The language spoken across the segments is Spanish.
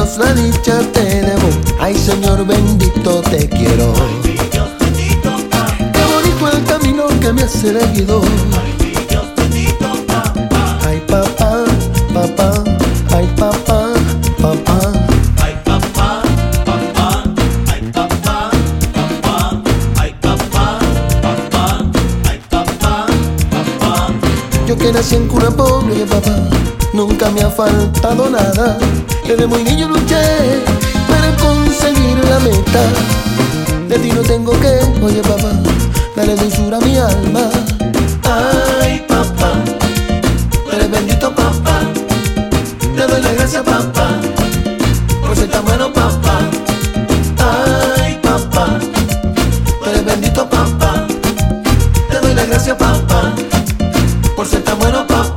Dios la dicha te debo. Ay, Señor bendito, te quiero. Ay, mi Dios bendito, papá. Qué bonito el camino que me has seguido. Ay, mi Dios bendito, papá. Ay, papá, papá, ay, papá, papá. Ay, papá, papá. Ay, papá, papá. Ay, papá, papá. Ay, papá, papá. Yo que nací en cuna pobre, papá, nunca me ha faltado nada. Desde muy niño luché para conseguir la meta. De ti no tengo que, oye papá, dale dulzura a mi alma. Ay, papá, tú eres bendito, papá. Te doy la gracia, papá, por ser tan bueno, papá. Ay, papá, tú eres bendito, papá. Te doy la gracia, papá, por ser tan bueno, papá.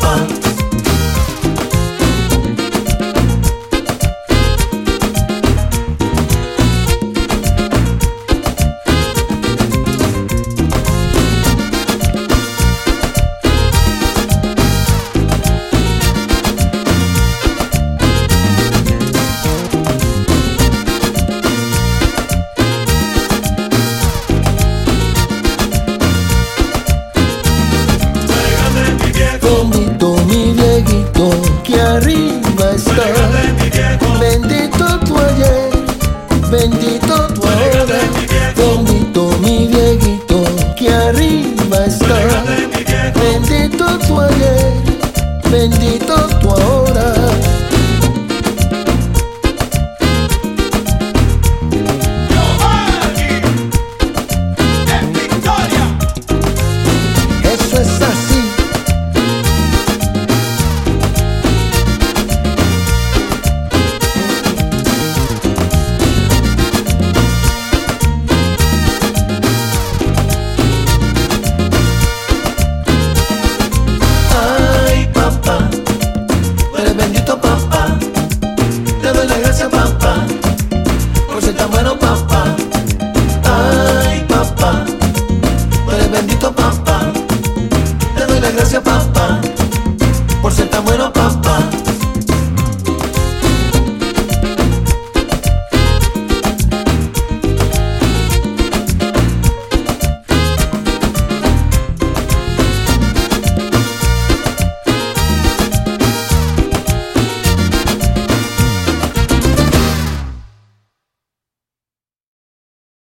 Trégame mi viejo. Bendito mi viejito que arriba está. Trégame mi viejo. Bendito tu ayer, bendito tu ahora. Bendito mi viejito que arriba está. Trégame mi viejo. Bendito tu ayer, bendito tu ahora. Giovanni en victoria. Eso es así. Ay, papá, tú eres bendito, papá. Te doy la gracia, papá.